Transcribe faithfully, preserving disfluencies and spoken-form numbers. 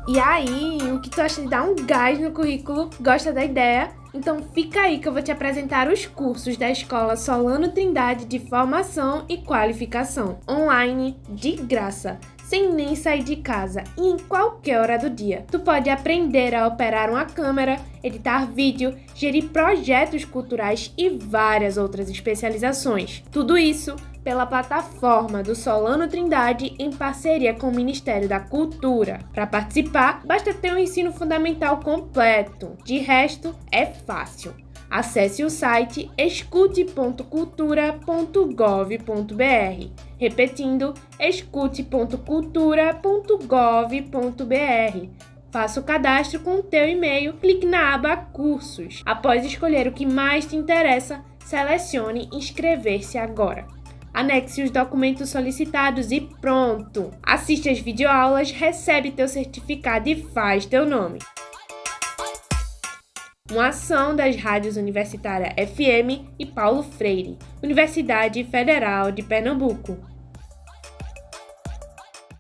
E aí, o que tu acha de dar um gás no currículo? Gosta da ideia? Então fica aí que eu vou te apresentar os cursos da Escola Solano Trindade de Formação e Qualificação, online, de graça, sem nem sair de casa e em qualquer hora do dia. Tu pode aprender a operar uma câmera, editar vídeo, gerir projetos culturais e várias outras especializações. Tudo isso pela plataforma do Solano Trindade em parceria com o Ministério da Cultura. Para participar, basta ter um ensino fundamental completo. De resto, é fácil. Acesse o site escute ponto cultura ponto gov ponto br. Repetindo, escute ponto cultura ponto gov ponto br. Faça o cadastro com o teu e-mail, clique na aba Cursos. Após escolher o que mais te interessa, selecione Inscrever-se agora. Anexe os documentos solicitados e pronto! Assiste às videoaulas, recebe teu certificado e faz teu nome. Uma ação das rádios Universitária F M e Paulo Freire, Universidade Federal de Pernambuco.